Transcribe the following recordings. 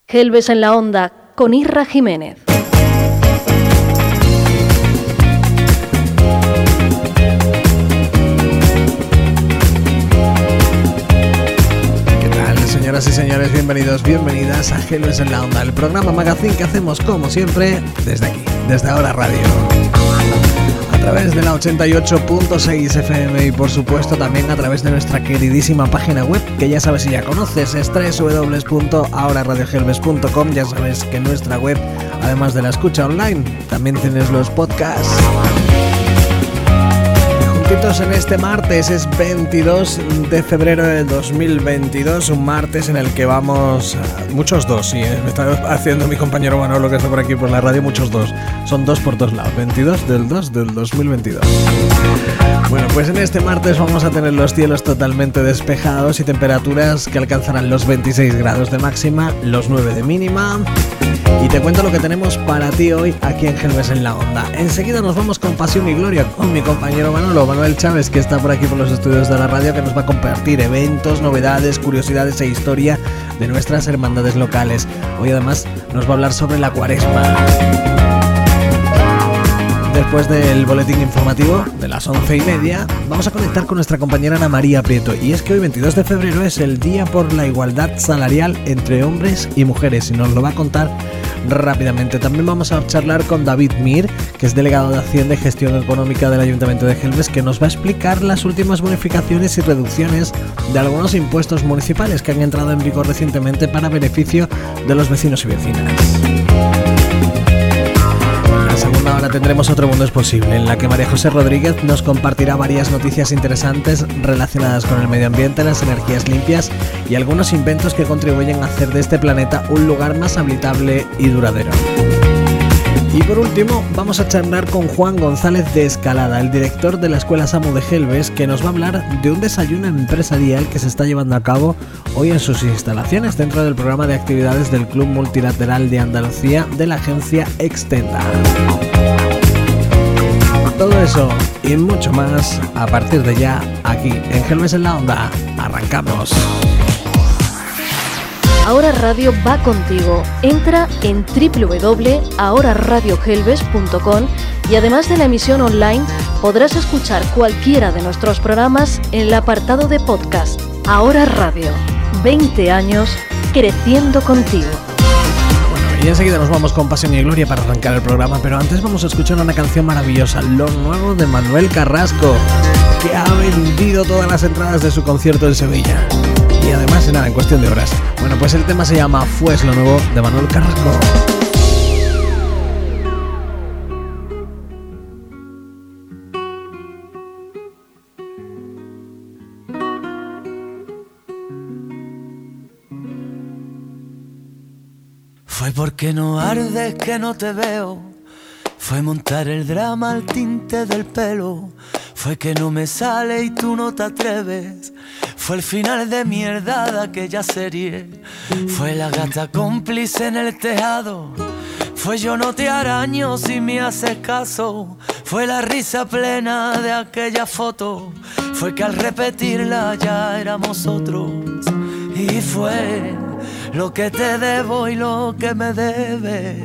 Gelbes en la Onda con Irra Jiménez. Señoras y señores, bienvenidos, bienvenidas a Gelbes en la Onda, el programa magazine que hacemos como siempre desde aquí, desde Ahora Radio, a través de la 88.6 FM y por supuesto también a través de nuestra queridísima página web, que ya sabes y ya conoces, es www.ahoraradiogelbes.com. Ya sabes que en nuestra web, además de la escucha online, también tienes los podcasts. En este martes es 22 de febrero de 2022, un martes en el que vamos muchos dos, sí, me está haciendo mi compañero Manolo que está por aquí por la radio, muchos dos, son dos por todos lados, 22 del 2 del 2022. Bueno, pues en este martes vamos a tener los cielos totalmente despejados y temperaturas que alcanzarán los 26 grados de máxima, los 9 de mínima. Y te cuento lo que tenemos para ti hoy aquí en Gelbes en la Onda. Enseguida nos vamos con Pasión y Gloria con mi compañero Manuel Chávez, que está por aquí por los estudios de la radio, que nos va a compartir eventos, novedades, curiosidades e historia de nuestras hermandades locales. Hoy además nos va a hablar sobre la Cuaresma. Después del boletín informativo de las 11:30, vamos a conectar con nuestra compañera Ana María Prieto. Y es que hoy, 22 de febrero, es el Día por la Igualdad Salarial entre hombres y mujeres, y nos lo va a contar rápidamente. También vamos a charlar con David Mir, que es delegado de Hacienda y Gestión Económica del Ayuntamiento de Gelbes, que nos va a explicar las últimas bonificaciones y reducciones de algunos impuestos municipales que han entrado en vigor recientemente para beneficio de los vecinos y vecinas. Ahora tendremos Otro Mundo es Posible, en la que María José Rodríguez nos compartirá varias noticias interesantes relacionadas con el medio ambiente, las energías limpias y algunos inventos que contribuyen a hacer de este planeta un lugar más habitable y duradero. Y por último, vamos a charlar con Juan González de Escalada, el director de la Escuela SAMU de Gelbes, que nos va a hablar de un desayuno empresarial que se está llevando a cabo hoy en sus instalaciones dentro del programa de actividades del Club Multilateral de Andalucía de la agencia Extenda. Todo eso y mucho más a partir de ya, aquí en Gelbes en la Onda. ¡Arrancamos! Ahora Radio va contigo. Entra en www.ahoraradiogelbes.com y además de la emisión online podrás escuchar cualquiera de nuestros programas en el apartado de podcast. Ahora Radio, 20 años creciendo contigo. Y enseguida nos vamos con Pasión y Gloria para arrancar el programa, pero antes vamos a escuchar una canción maravillosa, lo nuevo de Manuel Carrasco, que ha vendido todas las entradas de su concierto en Sevilla. Y además, nada, en cuestión de horas. Bueno, pues el tema se llama Fues, lo nuevo de Manuel Carrasco. Fue porque no ardes que no te veo, fue montar el drama al tinte del pelo, fue que no me sale y tú no te atreves, fue el final de mierda de aquella serie, fue la gata cómplice en el tejado, fue yo no te araño si me haces caso, fue la risa plena de aquella foto, fue que al repetirla ya éramos otros, y fue lo que te debo y lo que me debes.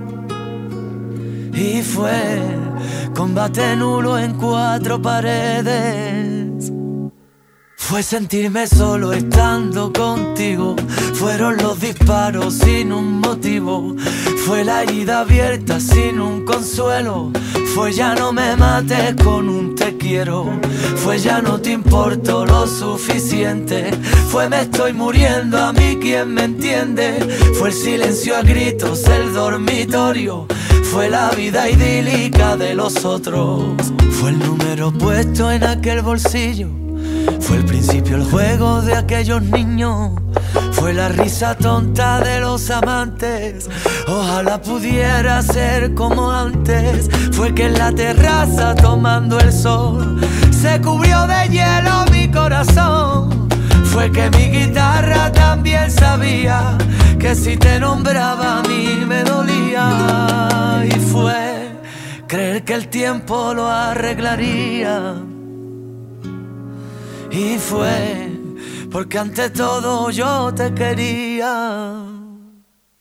Y fue combate nulo en 4 paredes. Fue sentirme solo estando contigo. Fueron los disparos sin un motivo. Fue la herida abierta sin un consuelo. Fue ya no me mates con un te quiero. Fue ya no te importo lo suficiente. Fue me estoy muriendo, a mí quien me entiende. Fue el silencio a gritos, el dormitorio. Fue la vida idílica de los otros. Fue el número puesto en aquel bolsillo. Fue el principio, el juego de aquellos niños. Fue la risa tonta de los amantes. Ojalá pudiera ser como antes. Fue que en la terraza tomando el sol se cubrió de hielo mi corazón. Fue que mi guitarra también sabía que si te nombraba a mí me dolía. Y fue creer que el tiempo lo arreglaría. Y fue porque ante todo yo te quería.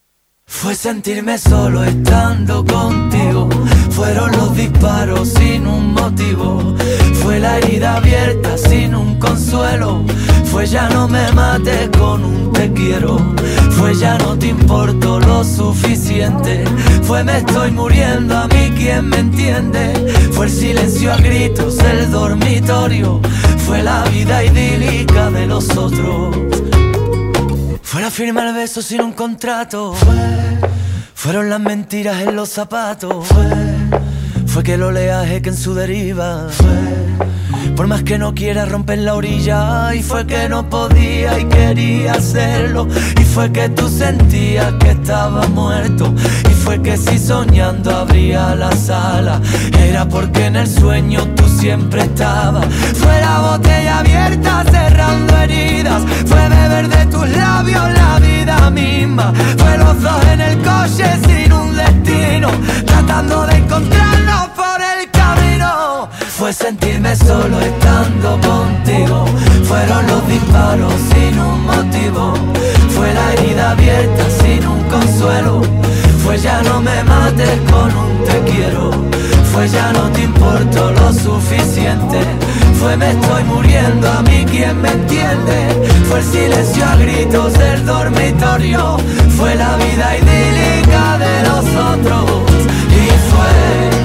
Fue sentirme solo estando contigo. Fueron los disparos sin un motivo. Fue la herida abierta sin un consuelo. Fue ya no me mates con un te quiero. Fue ya no te importo lo suficiente. Fue me estoy muriendo, a mí quien me entiende. Fue el silencio a gritos del dormitorio. Fue la vida idílica de los otros. Fue la firma del beso sin un contrato. Fueron las mentiras en los zapatos. Fue que el oleaje que en su deriva. Por más que no quiera romper la orilla. Y fue que no podía y quería hacerlo. Y fue que tú sentías que estaba muerto. Y fue que si soñando abría la sala, era porque en el sueño tú siempre estabas. Fue la botella abierta cerrando heridas. Fue beber de tus labios la vida misma. Fue los dos en el coche sin un destino, tratando de encontrarnos por el camino. Fue sentirme solo estando contigo. Fueron los disparos sin un motivo. Fue la herida abierta sin un consuelo. Fue ya no me mates con un te quiero. Fue ya no te importo lo suficiente. Fue me estoy muriendo, a mí quien me entiende. Fue el silencio a gritos del dormitorio. Fue la vida idílica de los otros. Y fue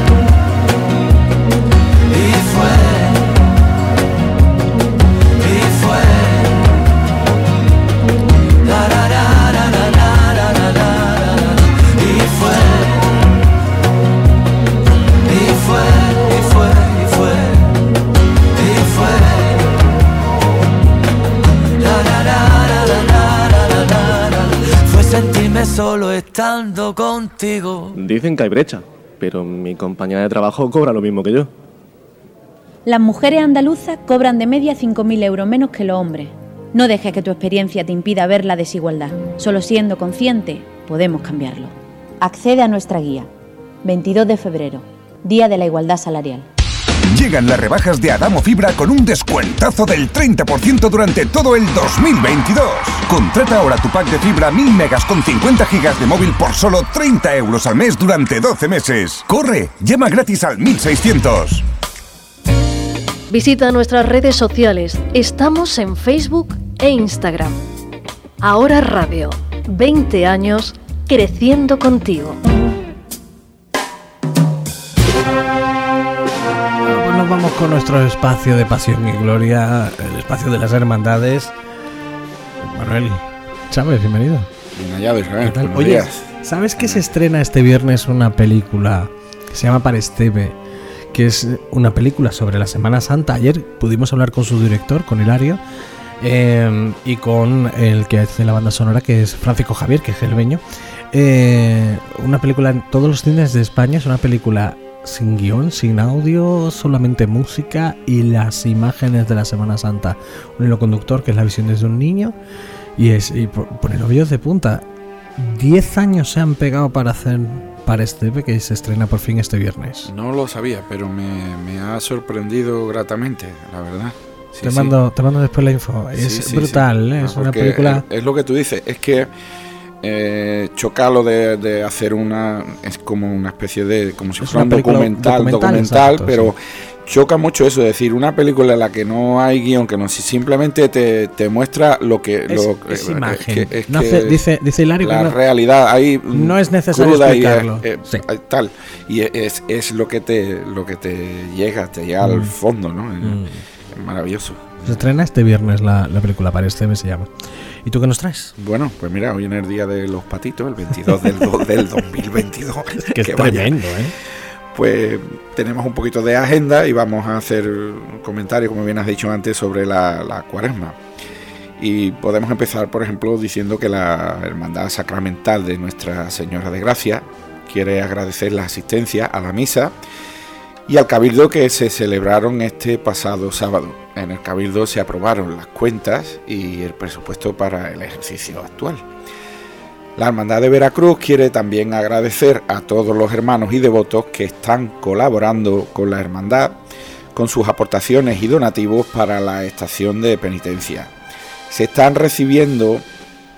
sentirme solo estando contigo. Dicen que hay brecha, pero mi compañera de trabajo cobra lo mismo que yo. Las mujeres andaluzas cobran de media 5.000 euros menos que los hombres. No dejes que tu experiencia te impida ver la desigualdad. Solo siendo consciente podemos cambiarlo. Accede a nuestra guía. 22 de febrero, Día de la Igualdad Salarial. Llegan las rebajas de Adamo Fibra con un descuentazo del 30% durante todo el 2022. Contrata ahora tu pack de fibra 1000 megas con 50 gigas de móvil por solo 30 euros al mes durante 12 meses. ¡Corre! Llama gratis al 1600. Visita nuestras redes sociales. Estamos en Facebook e Instagram. Ahora Radio. 20 años creciendo contigo. Nos vamos con nuestro espacio de pasión y gloria, el espacio de las hermandades. Manuel Chávez, bienvenido. Ya ves, ¿Qué tal? Oye, ¿sabes que se estrena este viernes una película que se llama Para Esteve? Que es una película sobre la Semana Santa. Ayer pudimos hablar con su director, con Hilario, y con el que hace la banda sonora, que es Francisco Javier, que es gelbeño. Una película en todos los cines de España. Es una película sin guión, sin audio, solamente música y las imágenes de la Semana Santa. Un hilo conductor que es la visión desde un niño y poner los vellos de punta. 10 años se han pegado para hacer Para Esteve, que se estrena por fin este viernes. No lo sabía, pero me ha sorprendido gratamente, la verdad. Sí, te mando después la info. Es brutal, sí. Es una película. Es lo que tú dices, es que choca lo de hacer es como una especie de, como si fuera un documental, exacto, pero sí. Choca mucho eso, es decir, una película en la que no hay guión, que no, si simplemente te muestra lo que es imagen. Dice Hilario la que realidad ahí no es necesario explicarlo. Sí. Tal, y es lo que te llega al fondo, ¿no? Es maravilloso. Se estrena este viernes la película Para Esteve, se llama. ¿Y tú qué nos traes? Bueno, pues mira, hoy en el Día de los Patitos, el 22 del 2022. Que es tremendo, Pues tenemos un poquito de agenda y vamos a hacer comentarios, como bien has dicho antes, sobre la Cuaresma. Y podemos empezar, por ejemplo, diciendo que la Hermandad Sacramental de Nuestra Señora de Gracia quiere agradecer la asistencia a la misa y al cabildo que se celebraron este pasado sábado. En el cabildo se aprobaron las cuentas y el presupuesto para el ejercicio actual. La Hermandad de Veracruz quiere también agradecer a todos los hermanos y devotos que están colaborando con la hermandad con sus aportaciones y donativos para la estación de penitencia. Se están recibiendo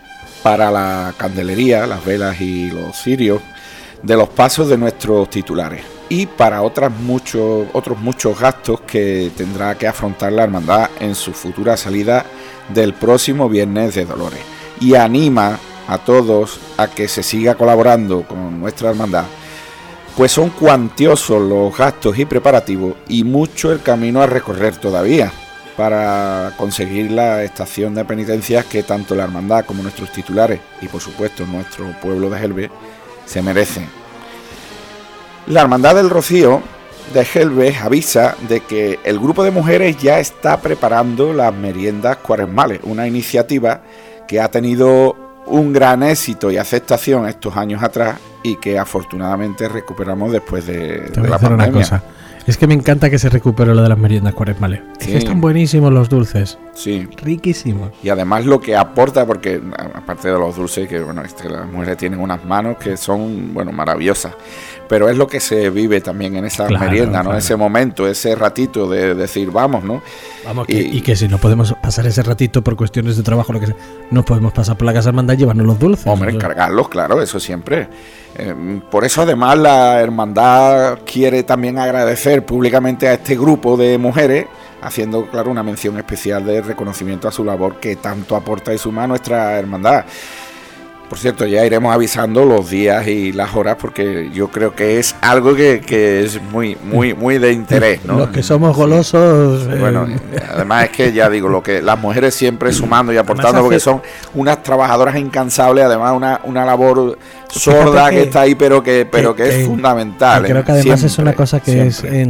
para la candelería, las velas y los cirios de los pasos de nuestros titulares, y para otros muchos gastos que tendrá que afrontar la hermandad en su futura salida del próximo Viernes de Dolores. Y anima a todos a que se siga colaborando con nuestra hermandad, pues son cuantiosos los gastos y preparativos y mucho el camino a recorrer todavía para conseguir la estación de penitencias que tanto la hermandad como nuestros titulares y por supuesto nuestro pueblo de Gelbe se merecen. La Hermandad del Rocío de Gelbe avisa de que el grupo de mujeres ya está preparando las meriendas cuaresmales, una iniciativa que ha tenido un gran éxito y aceptación estos años atrás y que afortunadamente recuperamos después de la pandemia. Una cosa. Es que me encanta que se recupere lo de las meriendas cuaresmales. Sí. Es que están buenísimos los dulces. Sí. Riquísimos. Y además lo que aporta, porque aparte de los dulces, que bueno, las mujeres tienen unas manos que son, bueno, maravillosas. Pero es lo que se vive también en esa merienda, ¿no? Claro. Ese momento, ese ratito de decir, vamos, ¿no? Vamos, y que si no podemos pasar ese ratito por cuestiones de trabajo, lo que sea, no podemos pasar por la casa hermandad y llevarnos los dulces. Hombre, encargarlos, claro, eso siempre. Por eso además la hermandad quiere también agradecer públicamente a este grupo de mujeres, haciendo, claro, una mención especial de reconocimiento a su labor que tanto aporta y suma a nuestra hermandad. Por cierto, ya iremos avisando los días y las horas porque yo creo que es algo que es muy de interés, ¿no? Los que somos golosos. Bueno, además es que ya digo, lo que las mujeres siempre sumando y aportando porque son unas trabajadoras incansables, además una labor sorda que está ahí, pero que es fundamental. Creo que además siempre, es una cosa que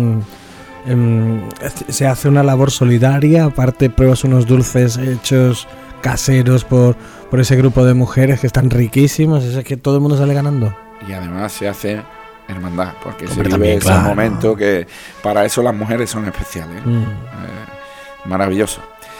se hace una labor solidaria, aparte pruebas unos dulces hechos caseros por ese grupo de mujeres que están riquísimos, es que todo el mundo sale ganando. Y además se hace hermandad, porque se vive ese momento que para eso las mujeres son especiales. Maravilloso.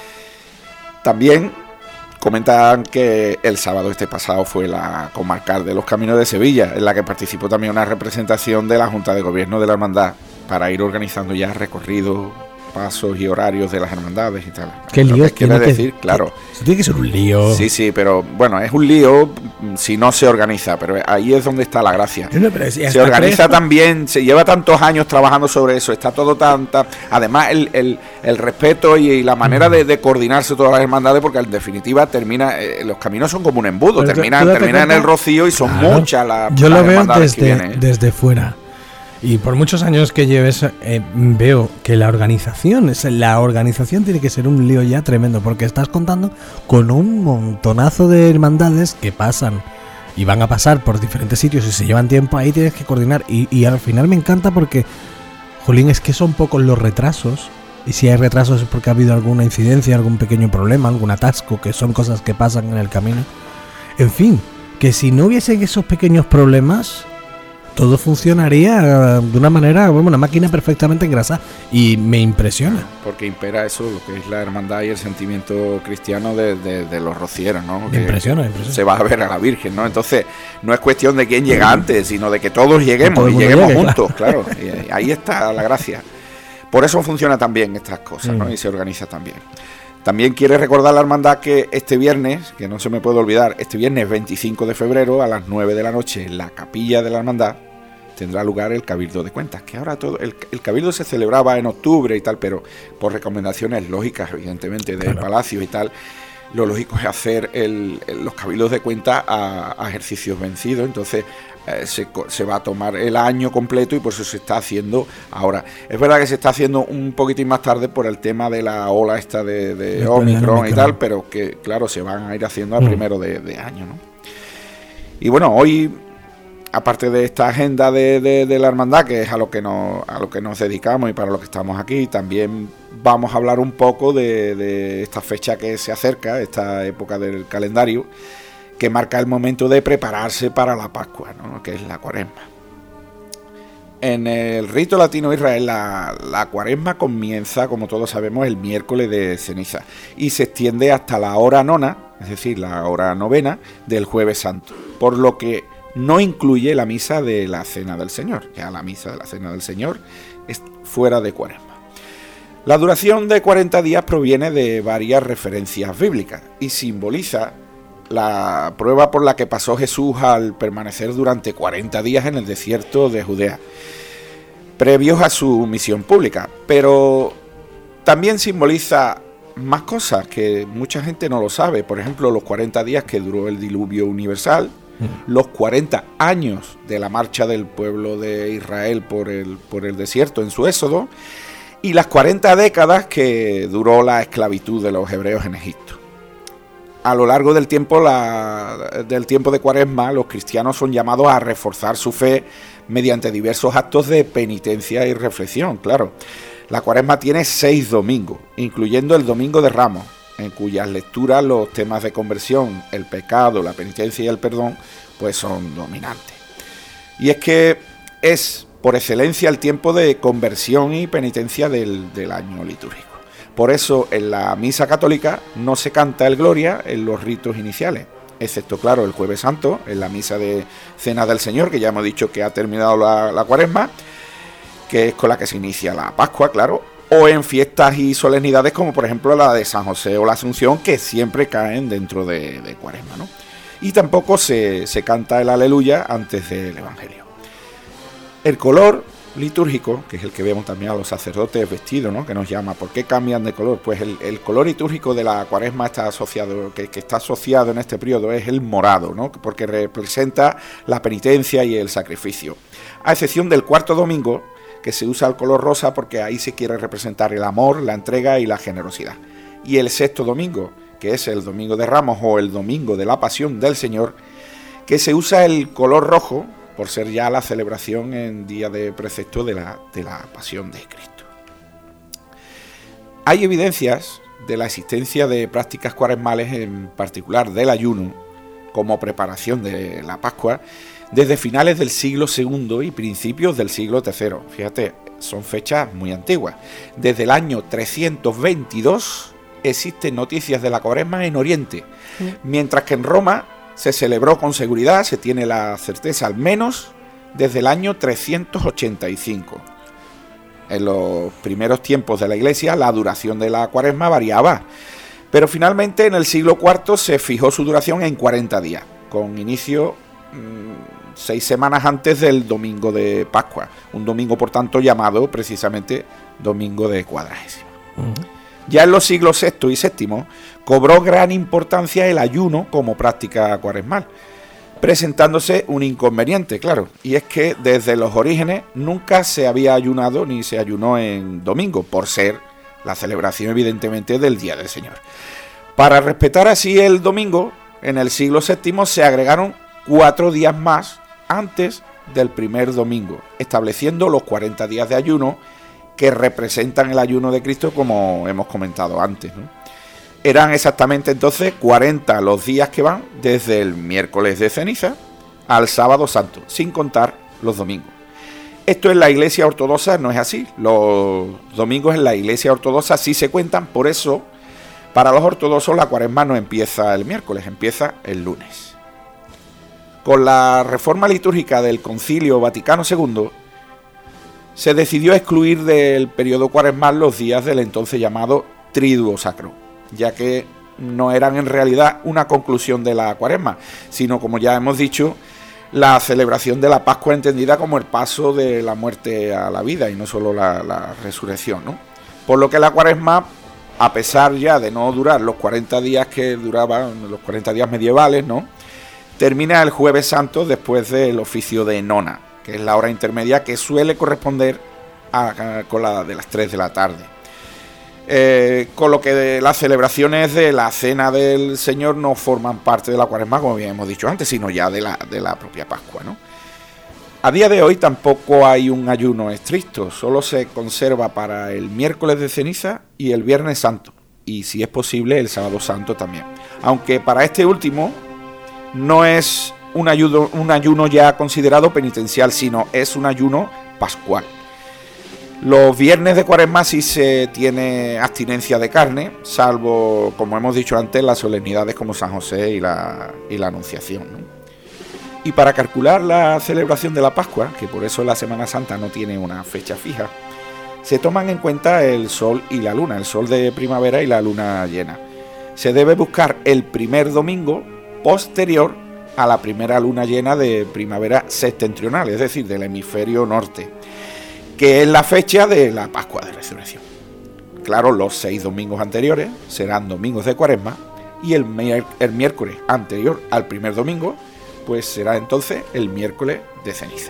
También comentan que el sábado pasado fue la comarcal de los Caminos de Sevilla, en la que participó también una representación de la Junta de Gobierno de la Hermandad para ir organizando ya recorridos, pasos y horarios de las hermandades y tal. ¿Qué lío quiere decir? Claro. Eso tiene que ser un lío. Sí, pero bueno, es un lío si no se organiza, pero ahí es donde está la gracia. Se organiza también, se lleva tantos años trabajando sobre eso, está todo además el respeto y la manera de coordinarse todas las hermandades, porque en definitiva los caminos son como un embudo, terminan en el Rocío y son muchas las yo lo veo desde fuera. Y por muchos años que lleves, veo que la organización tiene que ser un lío ya tremendo, porque estás contando con un montonazo de hermandades que pasan y van a pasar por diferentes sitios y se llevan tiempo, ahí tienes que coordinar. Y al final me encanta porque, jolín, es que son pocos los retrasos, y si hay retrasos es porque ha habido alguna incidencia, algún pequeño problema, algún atasco, que son cosas que pasan en el camino. En fin, que si no hubiesen esos pequeños problemas, todo funcionaría de una manera, una máquina perfectamente engrasada, y me impresiona. Porque impera eso, lo que es la hermandad y el sentimiento cristiano de los rocieros, ¿no? Me impresiona. Se va a ver a la Virgen, ¿no? Entonces, no es cuestión de quién llega antes, sino de que todos lleguemos y lleguemos juntos, claro. Y ahí está la gracia. Por eso funcionan también estas cosas, ¿no? Y se organiza también. También quiere recordar la hermandad que este viernes, que no se me puede olvidar, este viernes 25 de febrero a las 9 de la noche en la capilla de la hermandad tendrá lugar el Cabildo de Cuentas, que ahora todo el Cabildo se celebraba en octubre y tal, pero por recomendaciones lógicas, evidentemente, del Palacio y tal, lo lógico es hacer los Cabildos de Cuentas a ejercicios vencidos, entonces se va a tomar el año completo y por eso se está haciendo ahora. Es verdad que se está haciendo un poquitín más tarde por el tema de la ola esta de Omicron y tal, pero que claro, se van a ir haciendo a primero de año, ¿no? Y bueno, hoy, aparte de esta agenda de la hermandad, que es a lo que nos dedicamos y para lo que estamos aquí, también vamos a hablar un poco de esta fecha que se acerca, esta época del calendario, que marca el momento de prepararse para la Pascua, ¿no? Que es la Cuaresma. En el rito latino Israel, la Cuaresma comienza, como todos sabemos, el miércoles de ceniza y se extiende hasta la hora nona, es decir, la hora novena del Jueves Santo, por lo que no incluye la misa de la Cena del Señor. Ya la misa de la Cena del Señor es fuera de Cuaresma. La duración de 40 días proviene de varias referencias bíblicas y simboliza la prueba por la que pasó Jesús al permanecer durante 40 días en el desierto de Judea, previos a su misión pública. Pero también simboliza más cosas que mucha gente no lo sabe. Por ejemplo, los 40 días que duró el diluvio universal, los 40 años de la marcha del pueblo de Israel por el desierto en su éxodo, y las 40 décadas que duró la esclavitud de los hebreos en Egipto. A lo largo del tiempo de Cuaresma, los cristianos son llamados a reforzar su fe mediante diversos actos de penitencia y reflexión, claro. La Cuaresma tiene 6 domingos, incluyendo el Domingo de Ramos, en cuyas lecturas los temas de conversión, el pecado, la penitencia y el perdón, pues son dominantes. Y es que es, por excelencia, el tiempo de conversión y penitencia del año litúrgico. Por eso, en la misa católica no se canta el Gloria en los ritos iniciales, excepto, claro, el Jueves Santo, en la misa de Cena del Señor, que ya hemos dicho que ha terminado la Cuaresma, que es con la que se inicia la Pascua, claro, o en fiestas y solemnidades como por ejemplo la de San José o la Asunción, que siempre caen dentro de Cuaresma, ¿no? Y tampoco se canta el Aleluya antes del Evangelio. El color litúrgico, que es el que vemos también a los sacerdotes vestidos, ¿no?, que nos llama, ¿por qué cambian de color? Pues el color litúrgico de la Cuaresma está asociado, que está asociado en este periodo, es el morado, ¿no?, porque representa la penitencia y el sacrificio. A excepción del cuarto domingo, que se usa el color rosa porque ahí se quiere representar el amor, la entrega y la generosidad. Y el sexto domingo, que es el Domingo de Ramos o el Domingo de la Pasión del Señor, que se usa el color rojo por ser ya la celebración en día de precepto de la Pasión de Cristo. Hay evidencias de la existencia de prácticas cuaresmales, en particular del ayuno, como preparación de la Pascua, desde finales del siglo II y principios del siglo III. Fíjate, son fechas muy antiguas. Desde el año 322 existen noticias de la Cuaresma en Oriente, mientras que en Roma se celebró con seguridad, se tiene la certeza al menos, desde el año 385. En los primeros tiempos de la Iglesia la duración de la Cuaresma variaba, pero finalmente en el siglo IV se fijó su duración en 40 días, con inicio 6 semanas antes del domingo de Pascua, un domingo por tanto llamado precisamente Domingo de Cuadragésima. Ya en los siglos VI y VII cobró gran importancia el ayuno como práctica cuaresmal, presentándose un inconveniente, claro, y es que desde los orígenes nunca se había ayunado ni se ayunó en domingo, por ser la celebración evidentemente del Día del Señor. Para respetar así el domingo, en el siglo VII se agregaron 4 días más antes del primer domingo, estableciendo los 40 días de ayuno que representan el ayuno de Cristo, como hemos comentado antes, ¿no? Eran exactamente entonces 40 los días que van desde el miércoles de ceniza al sábado santo, sin contar los domingos. Esto en la Iglesia ortodoxa no es así. Los domingos en la Iglesia ortodoxa sí se cuentan, por eso para los ortodoxos la Cuaresma no empieza el miércoles, empieza el lunes. Con la reforma litúrgica del Concilio Vaticano II, se decidió excluir del periodo cuaresmal los días del entonces llamado Triduo Sacro, ya que no eran en realidad una conclusión de la Cuaresma, sino, como ya hemos dicho, la celebración de la Pascua entendida como el paso de la muerte a la vida y no solo la resurrección, ¿no? Por lo que la Cuaresma, a pesar ya de no durar los 40 días que duraban, los 40 días medievales, ¿no?, termina el Jueves Santo después del oficio de nona, que es la hora intermedia que suele corresponder con la de las 3 de la tarde. Con lo que las celebraciones de la Cena del Señor no forman parte de la Cuaresma, como bien hemos dicho antes, sino ya de la propia Pascua, ¿no? A día de hoy tampoco hay un ayuno estricto, solo se conserva para el miércoles de ceniza y el Viernes Santo, y si es posible el Sábado Santo también. Aunque para este último no es un ayuno ya considerado penitencial, sino es un ayuno pascual. Los viernes de Cuaresma sí se tiene abstinencia de carne, salvo, como hemos dicho antes, las solemnidades como San José y la Anunciación, ¿no? Y para calcular la celebración de la Pascua, que por eso la Semana Santa no tiene una fecha fija, se toman en cuenta el sol y la luna, el sol de primavera y la luna llena. Se debe buscar el primer domingo posterior a la primera luna llena de primavera septentrional, es decir, del hemisferio norte, que es la fecha de la Pascua de Resurrección. Claro, los 6 domingos anteriores serán domingos de Cuaresma y el miércoles anterior al primer domingo, pues será entonces el miércoles de ceniza.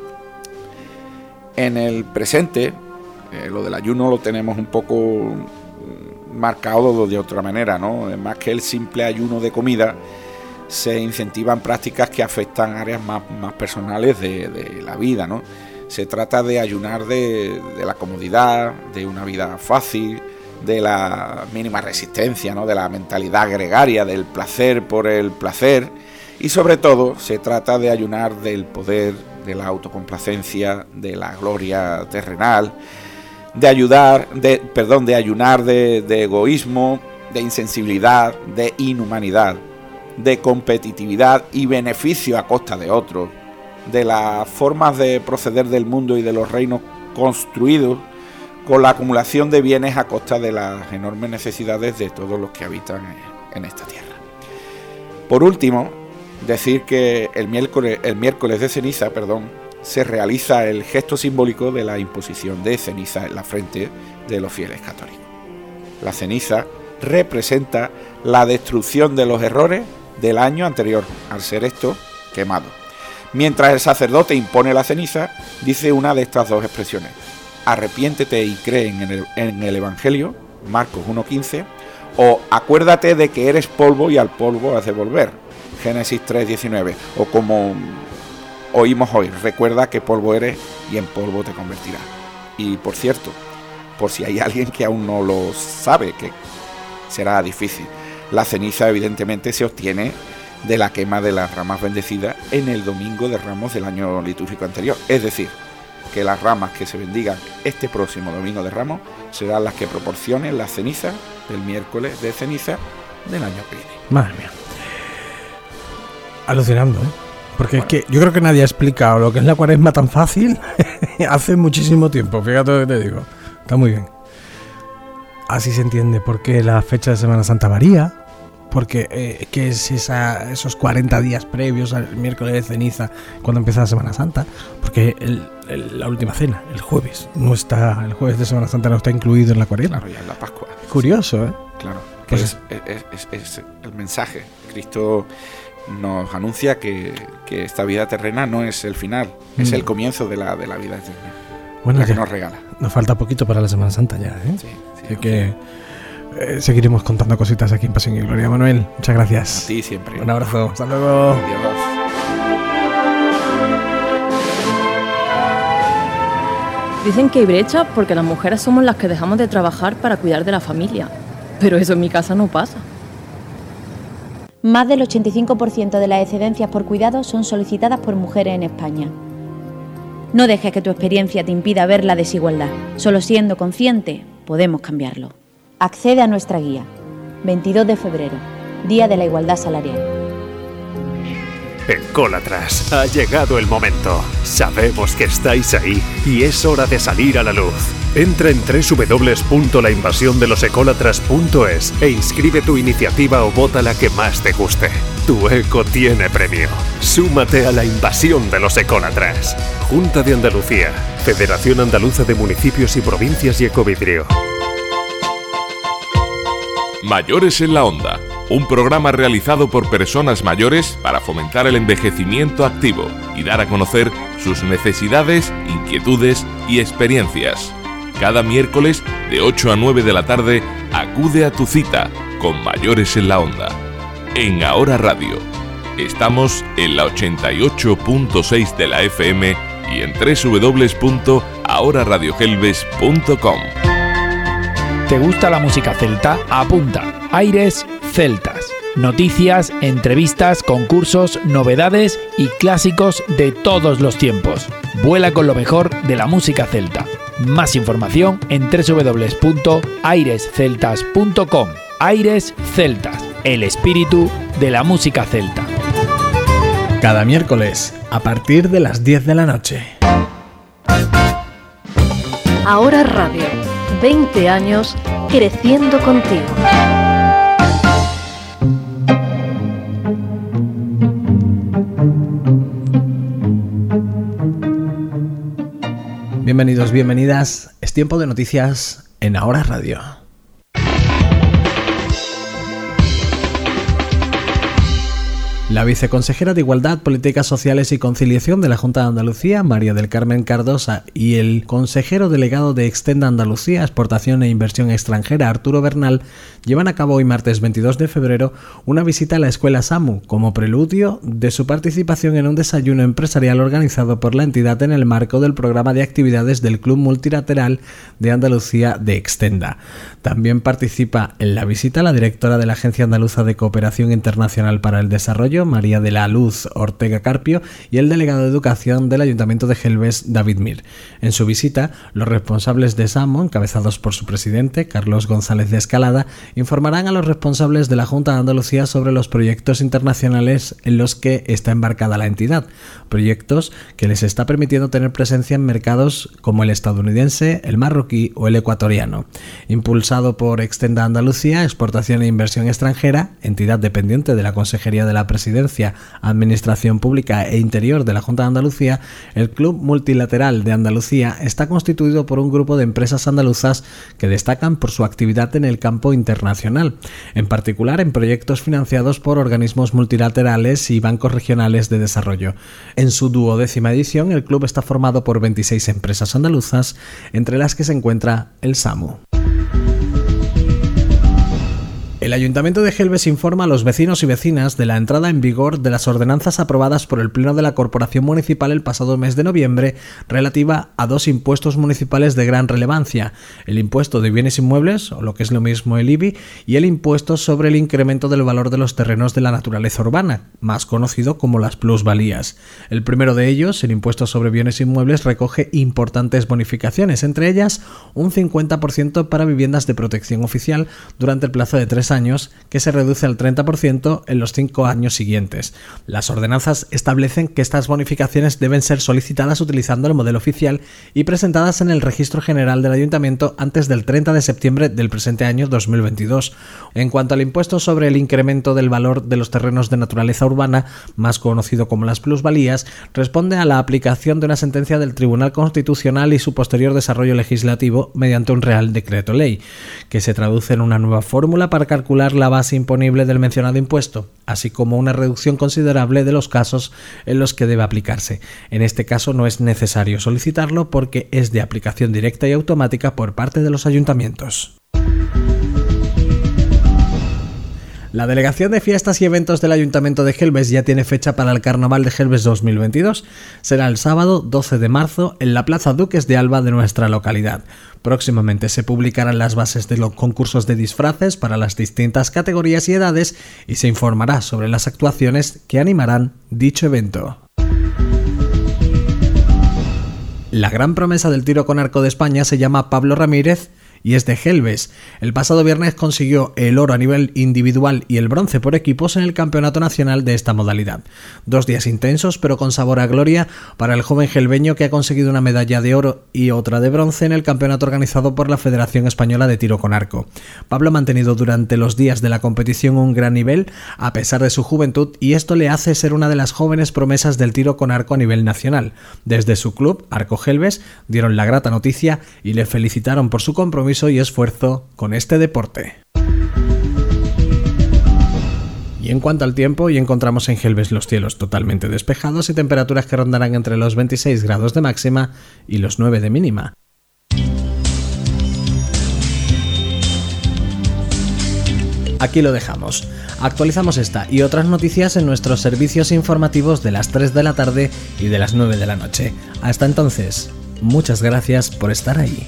En el presente, lo del ayuno lo tenemos un poco marcado de otra manera, ¿no? Más que el simple ayuno de comida, se incentivan prácticas que afectan áreas más personales de la vida, ¿no? Se trata de ayunar de la comodidad, de una vida fácil, de la mínima resistencia, ¿no? De la mentalidad gregaria, del placer por el placer, y sobre todo se trata de ayunar del poder, de la autocomplacencia, de la gloria terrenal, de ayunar de egoísmo, de insensibilidad, de inhumanidad, de competitividad y beneficio a costa de otros, de las formas de proceder del mundo y de los reinos construidos con la acumulación de bienes a costa de las enormes necesidades de todos los que habitan en esta tierra. Por último, decir que el miércoles de ceniza, se realiza el gesto simbólico de la imposición de ceniza en la frente de los fieles católicos. La ceniza representa la destrucción de los errores del año anterior, al ser esto quemado. Mientras el sacerdote impone la ceniza, dice una de estas dos expresiones: arrepiéntete y cree en el Evangelio, Marcos 1:15, o acuérdate de que eres polvo y al polvo has de volver, Génesis 3:19, o como oímos hoy, recuerda que polvo eres y en polvo te convertirás. Y por cierto, por si hay alguien que aún no lo sabe, que será difícil, la ceniza evidentemente se obtiene de la quema de las ramas bendecidas en el domingo de Ramos del año litúrgico anterior. Es decir, que las ramas que se bendigan este próximo domingo de Ramos serán las que proporcionen la ceniza del miércoles de ceniza del año que viene. Madre mía. Alucinando, ¿eh? Porque es que yo creo que nadie ha explicado lo que es la Cuaresma tan fácil hace muchísimo tiempo. Fíjate lo que te digo. Está muy bien. Así se entiende por qué la fecha de Semana Santa varía, porque que es esos 40 días previos al miércoles de ceniza cuando empieza la Semana Santa, porque la última cena, el jueves de Semana Santa no está incluido en la Cuaresma. Claro, ya es la Pascua. Curioso, ¿eh? Claro, pues es el mensaje. Cristo nos anuncia que esta vida terrena no es el final, es el comienzo de la vida eterna. Bueno, la que nos regala. Nos falta poquito para la Semana Santa ya, ¿eh? Sí, así que seguiremos contando cositas aquí en Pasión y Gloria. Manuel, muchas gracias. A ti siempre. Un abrazo. Hasta luego. Adiós. Dicen que hay brecha porque las mujeres somos las que dejamos de trabajar para cuidar de la familia. Pero eso en mi casa no pasa. Más del 85% de las excedencias por cuidado son solicitadas por mujeres en España. No dejes que tu experiencia te impida ver la desigualdad. Solo siendo consciente podemos cambiarlo. Accede a nuestra guía. 22 de febrero, Día de la Igualdad Salarial. Ecólatras, ha llegado el momento. Sabemos que estáis ahí y es hora de salir a la luz. Entra en www.lainvasiondelosecólatras.es e inscribe tu iniciativa o vota la que más te guste. Tu eco tiene premio. Súmate a la invasión de los ecólatras. Junta de Andalucía, Federación Andaluza de Municipios y Provincias y Ecovidrio. Mayores en la Onda, un programa realizado por personas mayores para fomentar el envejecimiento activo y dar a conocer sus necesidades, inquietudes y experiencias. Cada miércoles de 8 a 9 de la tarde acude a tu cita con Mayores en la Onda. En Ahora Radio. Estamos en la 88.6 de la FM y en www.ahoraradiogelves.com. ¿Te gusta la música celta? Apunta. Aires Celtas. Noticias, entrevistas, concursos, novedades y clásicos de todos los tiempos. Vuela con lo mejor de la música celta. Más información en www.airesceltas.com. Aires Celtas, el espíritu de la música celta. Cada miércoles, a partir de las 10 de la noche. Ahora Radio, 20 años creciendo contigo. Bienvenidos, bienvenidas. Es tiempo de noticias en Ahora Radio. La viceconsejera de Igualdad, Políticas Sociales y Conciliación de la Junta de Andalucía, María del Carmen Cardosa, y el consejero delegado de Extenda Andalucía, Exportación e Inversión Extranjera, Arturo Bernal, llevan a cabo hoy martes 22 de febrero una visita a la Escuela SAMU como preludio de su participación en un desayuno empresarial organizado por la entidad en el marco del programa de actividades del Club Multilateral de Andalucía de Extenda. También participa en la visita la directora de la Agencia Andaluza de Cooperación Internacional para el Desarrollo, María de la Luz Ortega Carpio, y el delegado de Educación del Ayuntamiento de Gelbes, David Mir. En su visita, los responsables de SAMU, encabezados por su presidente, Carlos González de Escalada, informarán a los responsables de la Junta de Andalucía sobre los proyectos internacionales en los que está embarcada la entidad, proyectos que les está permitiendo tener presencia en mercados como el estadounidense, el marroquí o el ecuatoriano. Impulsado por Extenda Andalucía, Exportación e Inversión Extranjera, entidad dependiente de la Consejería de la Presidencia, Administración Pública e Interior de la Junta de Andalucía, el Club Multilateral de Andalucía está constituido por un grupo de empresas andaluzas que destacan por su actividad en el campo internacional, en particular en proyectos financiados por organismos multilaterales y bancos regionales de desarrollo. En su 12ª edición, el club está formado por 26 empresas andaluzas, entre las que se encuentra el SAMU. El Ayuntamiento de Gelbes informa a los vecinos y vecinas de la entrada en vigor de las ordenanzas aprobadas por el Pleno de la Corporación Municipal el pasado mes de noviembre relativa a dos impuestos municipales de gran relevancia: el impuesto de bienes inmuebles, o lo que es lo mismo el IBI, y el impuesto sobre el incremento del valor de los terrenos de la naturaleza urbana, más conocido como las plusvalías. El primero de ellos, el impuesto sobre bienes inmuebles, recoge importantes bonificaciones, entre ellas un 50% para viviendas de protección oficial durante el plazo de 3 años, que se reduce al 30% en los 5 años siguientes. Las ordenanzas establecen que estas bonificaciones deben ser solicitadas utilizando el modelo oficial y presentadas en el Registro General del Ayuntamiento antes del 30 de septiembre del presente año 2022. En cuanto al impuesto sobre el incremento del valor de los terrenos de naturaleza urbana, más conocido como las plusvalías, responde a la aplicación de una sentencia del Tribunal Constitucional y su posterior desarrollo legislativo mediante un Real Decreto Ley, que se traduce en una nueva fórmula para calcular la base imponible del mencionado impuesto, así como una reducción considerable de los casos en los que debe aplicarse. En este caso no es necesario solicitarlo porque es de aplicación directa y automática por parte de los ayuntamientos. La Delegación de Fiestas y Eventos del Ayuntamiento de Gelbes ya tiene fecha para el Carnaval de Gelbes 2022. Será el sábado 12 de marzo en la Plaza Duques de Alba de nuestra localidad. Próximamente se publicarán las bases de los concursos de disfraces para las distintas categorías y edades y se informará sobre las actuaciones que animarán dicho evento. La gran promesa del tiro con arco de España se llama Pablo Ramírez y es de Gelbes. El pasado viernes consiguió el oro a nivel individual y el bronce por equipos en el Campeonato Nacional de esta modalidad. 2 días intensos pero con sabor a gloria para el joven gelbeño, que ha conseguido una medalla de oro y otra de bronce en el campeonato organizado por la Federación Española de Tiro con Arco. Pablo ha mantenido durante los días de la competición un gran nivel a pesar de su juventud, y esto le hace ser una de las jóvenes promesas del tiro con arco a nivel nacional. Desde su club, Arco Gelbes, dieron la grata noticia y le felicitaron por su compromiso y esfuerzo con este deporte. Y en cuanto al tiempo, hoy encontramos en Gelbes los cielos totalmente despejados y temperaturas que rondarán entre los 26 grados de máxima y los 9 de mínima. Aquí lo dejamos. Actualizamos esta y otras noticias en nuestros servicios informativos de las 3 de la tarde y de las 9 de la noche. Hasta entonces, muchas gracias por estar ahí.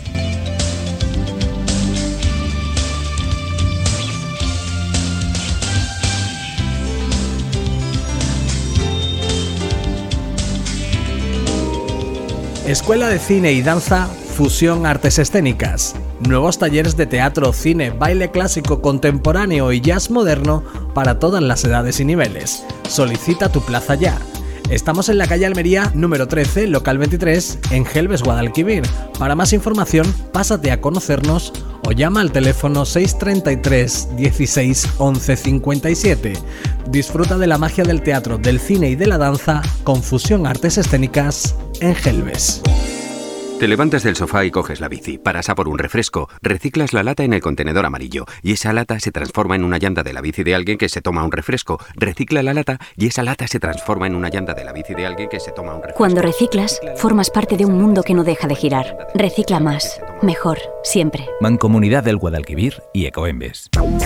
Escuela de Cine y Danza Fusión Artes Escénicas. Nuevos talleres de teatro, cine, baile clásico, contemporáneo y jazz moderno para todas las edades y niveles. Solicita tu plaza ya. Estamos en la calle Almería, número 13, local 23, en Gelbes, Guadalquivir. Para más información, pásate a conocernos o llama al teléfono 633 16 11 57. Disfruta de la magia del teatro, del cine y de la danza con Fusión Artes Escénicas en Gelbes. Te levantas del sofá y coges la bici, paras a por un refresco, reciclas la lata en el contenedor amarillo y esa lata se transforma en una llanta de la bici de alguien que se toma un refresco, recicla la lata y esa lata se transforma en una llanta de la bici de alguien que se toma un refresco. Cuando reciclas, formas parte de un mundo que no deja de girar. Recicla más, mejor, siempre. Mancomunidad del Guadalquivir y Ecoembes.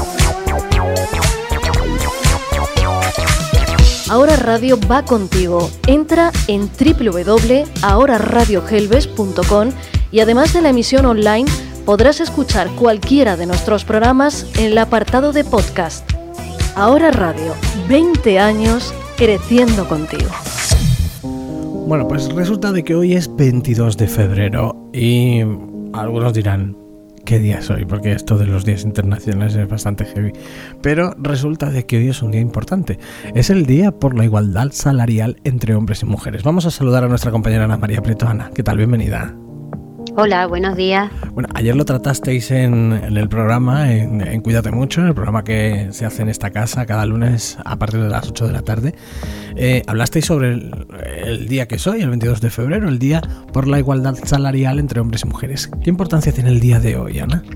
Ahora Radio va contigo. Entra en www.ahoraradiogelbes.com y además de la emisión online podrás escuchar cualquiera de nuestros programas en el apartado de podcast. Ahora Radio, 20 años creciendo contigo. Bueno, pues resulta de que hoy es 22 de febrero y algunos dirán, ¿qué día es hoy? Porque esto de los días internacionales es bastante heavy. Pero resulta de que hoy es un día importante. Es el Día por la Igualdad Salarial entre hombres y mujeres. Vamos a saludar a nuestra compañera Ana María Prieto. Ana, ¿qué tal? Bienvenida. Hola, buenos días. Bueno, ayer lo tratasteis en el programa, en Cuídate Mucho, en el programa que se hace en esta casa cada lunes a partir de las 8 de la tarde. Hablasteis sobre el día que es hoy, el 22 de febrero, el Día por la Igualdad Salarial entre hombres y mujeres. ¿Qué importancia tiene el día de hoy, Ana?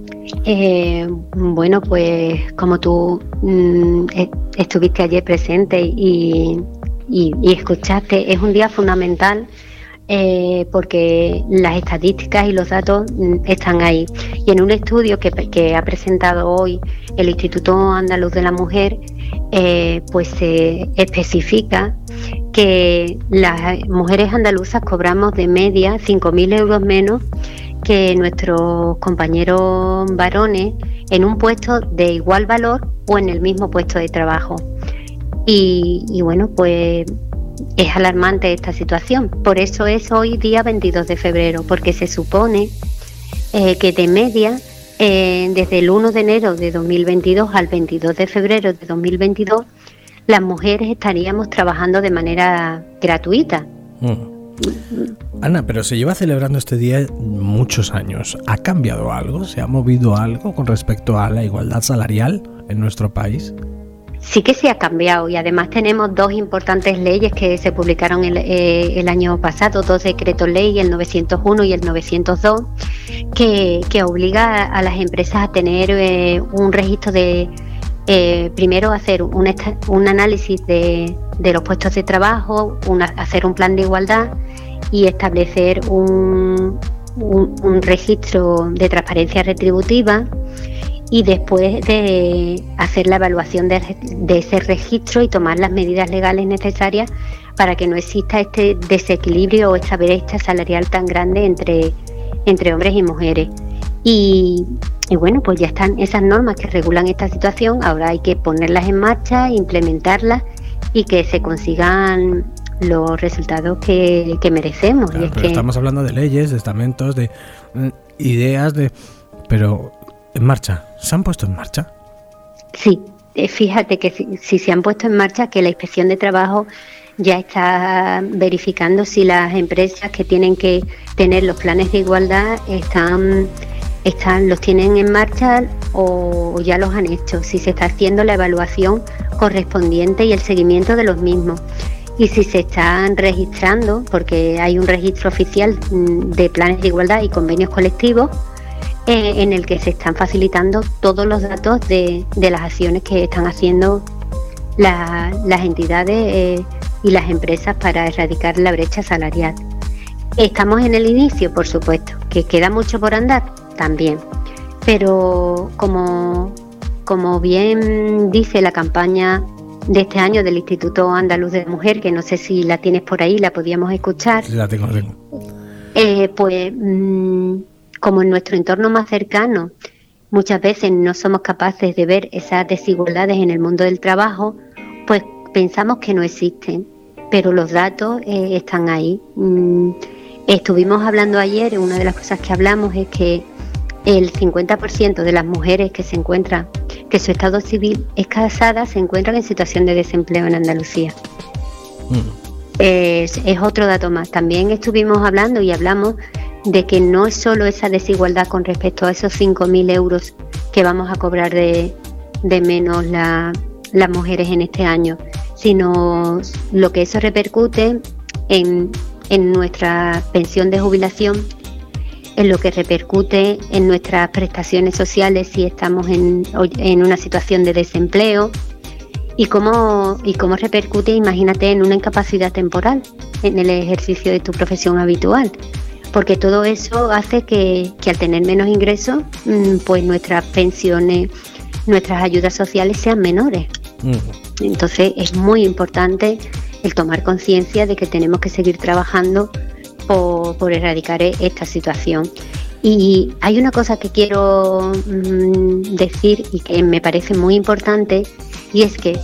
Bueno, pues como tú estuviste ayer presente y escuchaste, es un día fundamental. Porque las estadísticas y los datos están ahí. Y en un estudio que ha presentado hoy el Instituto Andaluz de la Mujer, pues se especifica que las mujeres andaluzas cobramos de media 5.000 euros menos que nuestros compañeros varones en un puesto de igual valor o en el mismo puesto de trabajo. Y bueno, pues es alarmante esta situación. Por eso es hoy día 22 de febrero, porque se supone que de media, desde el 1 de enero de 2022 al 22 de febrero de 2022, las mujeres estaríamos trabajando de manera gratuita. Ana, pero se lleva celebrando este día muchos años. ¿Ha cambiado algo? ¿Se ha movido algo con respecto a la igualdad salarial en nuestro país? Sí que se ha cambiado y además tenemos dos importantes leyes que se publicaron el año pasado, dos decretos ley, el 901 y el 902, que obliga a las empresas a tener un registro de, primero hacer un análisis de los puestos de trabajo, hacer un plan de igualdad y establecer un registro de transparencia retributiva. Y después de hacer la evaluación de ese registro y tomar las medidas legales necesarias para que no exista este desequilibrio o esta brecha salarial tan grande entre hombres y mujeres. Y bueno, pues ya están esas normas que regulan esta situación, ahora hay que ponerlas en marcha, implementarlas y que se consigan los resultados que merecemos. Claro, y es pero que estamos hablando de leyes, de estamentos, de ideas, pero en marcha. ¿Se han puesto en marcha? Sí, fíjate que si se han puesto en marcha, que la Inspección de Trabajo ya está verificando si las empresas que tienen que tener los planes de igualdad los tienen en marcha o ya los han hecho, si se está haciendo la evaluación correspondiente y el seguimiento de los mismos. Y si se están registrando, porque hay un registro oficial de planes de igualdad y convenios colectivos, en el que se están facilitando todos los datos de las acciones que están haciendo las entidades y las empresas para erradicar la brecha salarial. Estamos en el inicio, por supuesto, que queda mucho por andar también, pero como bien dice la campaña de este año del Instituto Andaluz de la Mujer, que no sé si la tienes por ahí, la podíamos escuchar. Sí, la tengo. Como en nuestro entorno más cercano muchas veces no somos capaces de ver esas desigualdades en el mundo del trabajo, pues pensamos que no existen, pero los datos están ahí. Estuvimos hablando ayer, una de las cosas que hablamos es que el 50% de las mujeres que se encuentran, que su estado civil es casada, se encuentran en situación de desempleo en Andalucía. Es otro dato más. También estuvimos hablando y hablamos de que no es solo esa desigualdad con respecto a esos 5.000 euros que vamos a cobrar de menos las mujeres en este año, sino lo que eso repercute en en nuestra pensión de jubilación, en lo que repercute en nuestras prestaciones sociales si estamos en una situación de desempleo y cómo repercute, imagínate, en una incapacidad temporal en el ejercicio de tu profesión habitual. Porque todo eso hace que al tener menos ingresos, pues nuestras pensiones, nuestras ayudas sociales sean menores. Entonces es muy importante el tomar conciencia de que tenemos que seguir trabajando por erradicar esta situación. Y hay una cosa que quiero decir y que me parece muy importante, y es que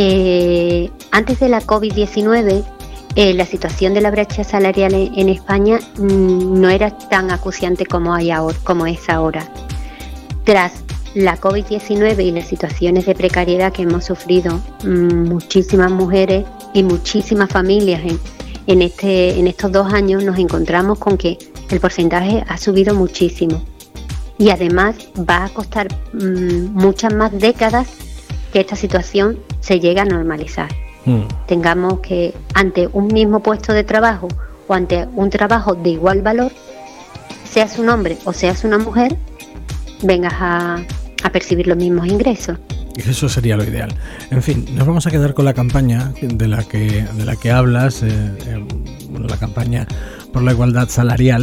antes de la COVID-19 la situación de la brecha salarial en España no era tan acuciante como es ahora. Tras la COVID-19 y las situaciones de precariedad que hemos sufrido muchísimas mujeres y muchísimas familias en estos 2 años, nos encontramos con que el porcentaje ha subido muchísimo y además va a costar muchas más décadas que esta situación se llegue a normalizar. Tengamos que, ante un mismo puesto de trabajo o ante un trabajo de igual valor, seas un hombre o seas una mujer, vengas a percibir los mismos ingresos. Eso sería lo ideal. En fin, nos vamos a quedar con la campaña de la que hablas, la campaña por la igualdad salarial.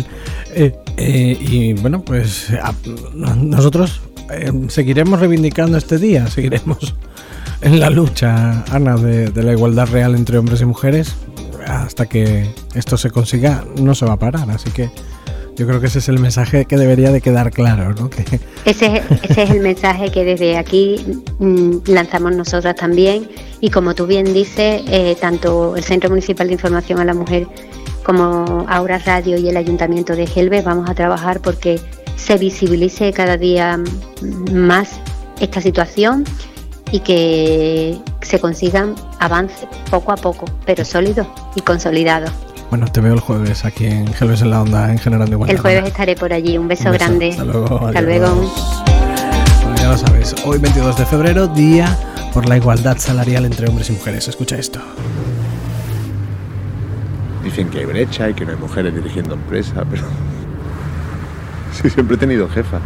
Y bueno, pues nosotros seguiremos reivindicando este día, seguiremos en la lucha, Ana, de la igualdad real entre hombres y mujeres. Hasta que esto se consiga, no se va a parar. Así que yo creo que ese es el mensaje que debería de quedar claro, ¿no? Ese es el mensaje que desde aquí lanzamos nosotras también. Y como tú bien dices, tanto el Centro Municipal de Información a la Mujer como Ahora Radio y el Ayuntamiento de Gelbe vamos a trabajar porque se visibilice cada día más esta situación y que se consigan avances poco a poco, pero sólidos y consolidados. Bueno, te veo el jueves aquí en Gelbes en la Onda, en Generando Igualdad. El jueves estaré por allí. Un beso grande. Hasta luego. Hasta luego. Bueno, ya lo sabes, hoy 22 de febrero, día por la igualdad salarial entre hombres y mujeres. Escucha esto. Dicen que hay brecha y que no hay mujeres dirigiendo empresas, pero sí, siempre he tenido jefa.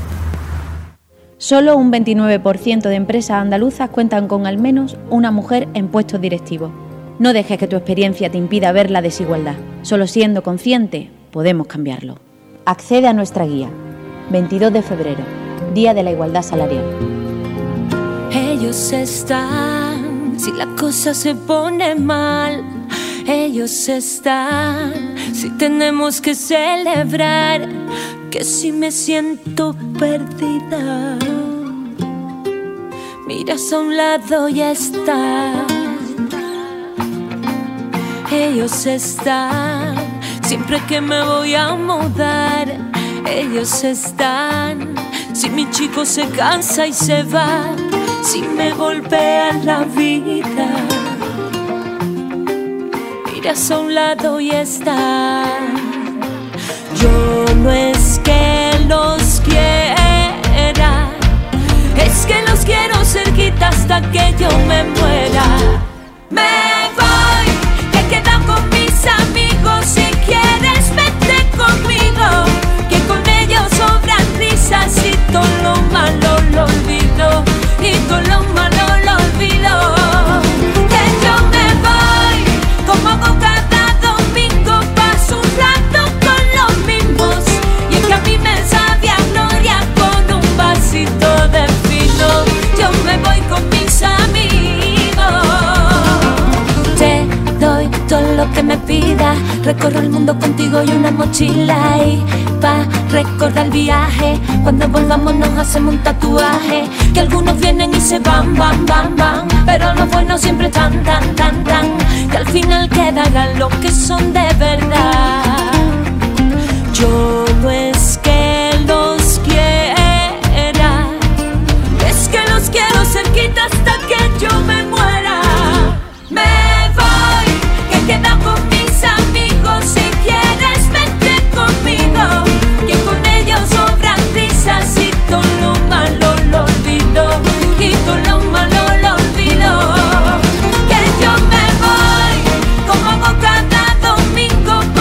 Solo un 29% de empresas andaluzas cuentan con al menos una mujer en puestos directivos. No dejes que tu experiencia te impida ver la desigualdad. Solo siendo consciente podemos cambiarlo. Accede a nuestra guía. 22 de febrero, Día de la Igualdad Salarial. Ellos están, si la cosa se pone mal. Ellos están, si tenemos que celebrar. Que si me siento perdida, miras a un lado y están. Ellos están, siempre que me voy a mudar. Ellos están, si mi chico se cansa y se va. Si me golpea la vida, miras a un lado y están. Yo no es que los quiera, es que los quiero cerquita hasta que yo me muera. Me voy, que he quedado con mis amigos. Si quieres vete conmigo, que con ellos sobran risas y todo lo malo lo olvido. Y todo lo malo lo olvido. Que yo me voy, como hago cada domingo, paso un rato con los mismos. Y es que a mí me sabe a gloria con un vasito de vino. Yo me voy con mis amigos. Te doy todo lo que me pidas. Recorro el mundo contigo y una mochila. Y pa' recordar el viaje, cuando volvamos nos hacemos un tatuaje. Que algunos vienen y se van, van, van, van. Pero los buenos siempre están, tan, tan, tan. Que al final quedarán los que son de verdad. Yo no es que los quiera, es que los quiero cerquita hasta que yo me muera. Me voy, que he quedado con mis amigos. Si quieres vete conmigo, que con ellos sobran risas y todo lo malo lo olvido. Y todo lo malo lo olvido. Que yo me voy, como hago cada domingo,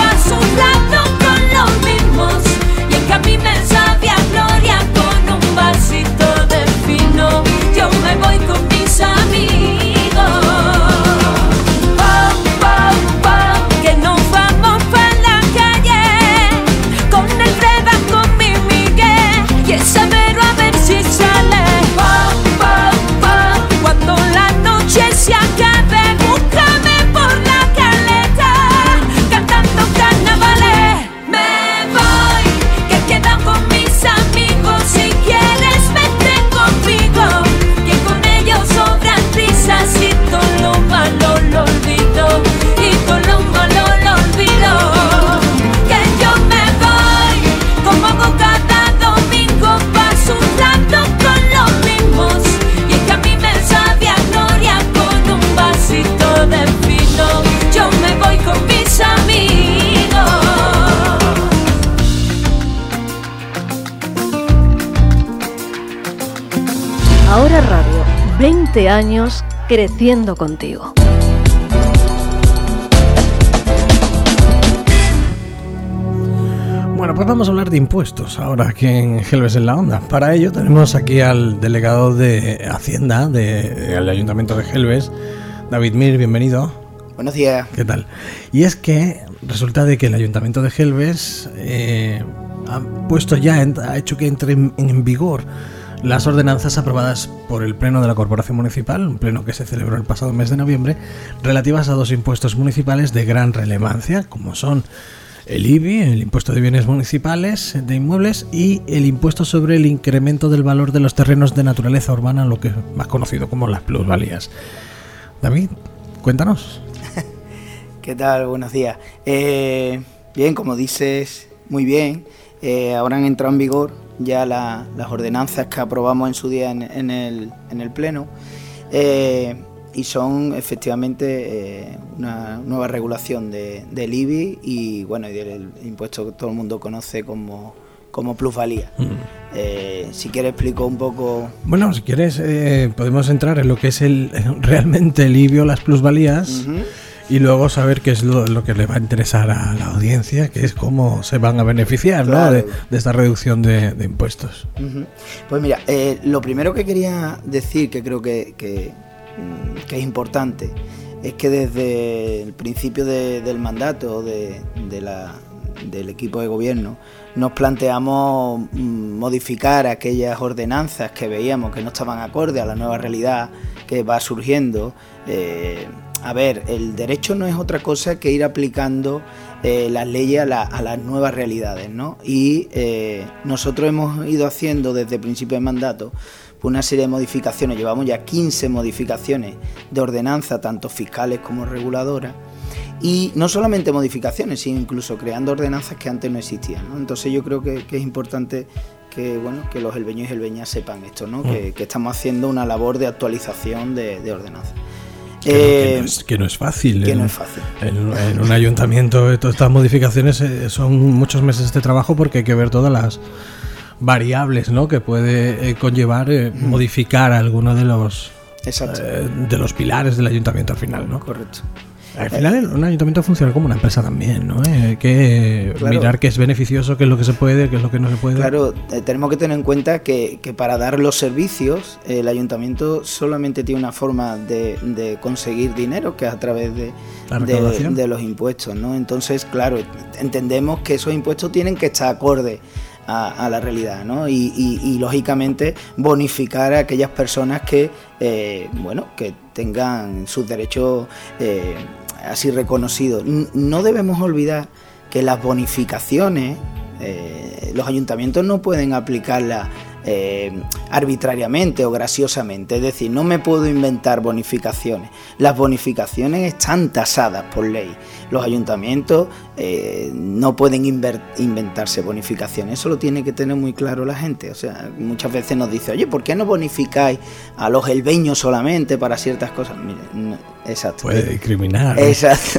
20 años creciendo contigo. Bueno, pues vamos a hablar de impuestos ahora aquí en Gelbes en la Onda. Para ello tenemos aquí al delegado de Hacienda del Ayuntamiento de Gelbes, David Mir, bienvenido. Buenos días. ¿Qué tal? Y es que resulta de que el Ayuntamiento de Gelbes ha hecho que entren en vigor las ordenanzas aprobadas por el Pleno de la Corporación Municipal, un pleno que se celebró el pasado mes de noviembre, relativas a 2 impuestos municipales de gran relevancia, como son el IBI, el impuesto de bienes municipales, de inmuebles, y el impuesto sobre el incremento del valor de los terrenos de naturaleza urbana, lo que es más conocido como las plusvalías. David, cuéntanos. ¿Qué tal? Buenos días. Bien, como dices, muy bien. Ahora han entrado en vigor ya las ordenanzas que aprobamos en su día en el Pleno. Y son efectivamente una nueva regulación del IBI y bueno, y del impuesto que todo el mundo conoce como plusvalía. Si quieres explico un poco. Bueno, si quieres podemos entrar en lo que es realmente el IBI o las plusvalías. Y luego saber qué es lo que le va a interesar a la audiencia, que es cómo se van a beneficiar, claro, ¿no? de esta reducción de impuestos. Pues mira, lo primero que quería decir, que creo que es importante, es que desde el principio del mandato del equipo de gobierno nos planteamos modificar aquellas ordenanzas que veíamos que no estaban acorde a la nueva realidad que va surgiendo. A ver, el derecho no es otra cosa que ir aplicando las leyes a las nuevas realidades, ¿no? Y nosotros hemos ido haciendo desde el principio del mandato una serie de modificaciones, llevamos ya 15 modificaciones de ordenanza, tanto fiscales como reguladoras, y no solamente modificaciones, sino incluso creando ordenanzas que antes no existían, ¿no? Entonces yo creo que es importante que los gelbeños y gelbeñas sepan esto, ¿no? Que estamos haciendo una labor de actualización de ordenanzas. Que no es fácil. No es fácil. En un ayuntamiento todas estas modificaciones son muchos meses de trabajo, porque hay que ver todas las variables, ¿no? Que puede conllevar modificar alguno de los pilares del ayuntamiento al final, ¿no? Correcto. Al final un ayuntamiento funciona como una empresa también, ¿no? Hay que mirar qué es beneficioso, qué es lo que se puede, qué es lo que no se puede. Claro, tenemos que tener en cuenta que para dar los servicios el ayuntamiento solamente tiene una forma de conseguir dinero, que es a través de los impuestos, ¿no? Entonces, claro, entendemos que esos impuestos tienen que estar acordes a la realidad, ¿no? Y lógicamente bonificar a aquellas personas que que tengan sus derechos así reconocidos. No debemos olvidar que las bonificaciones los ayuntamientos no pueden aplicarlas arbitrariamente o graciosamente, es decir, no me puedo inventar bonificaciones. Las bonificaciones están tasadas por ley. Los ayuntamientos no pueden inventarse bonificaciones, eso lo tiene que tener muy claro la gente. O sea, muchas veces nos dice, oye, ¿por qué no bonificáis a los gelbeños solamente para ciertas cosas? Mire, no, exacto. Puede discriminar. Exacto.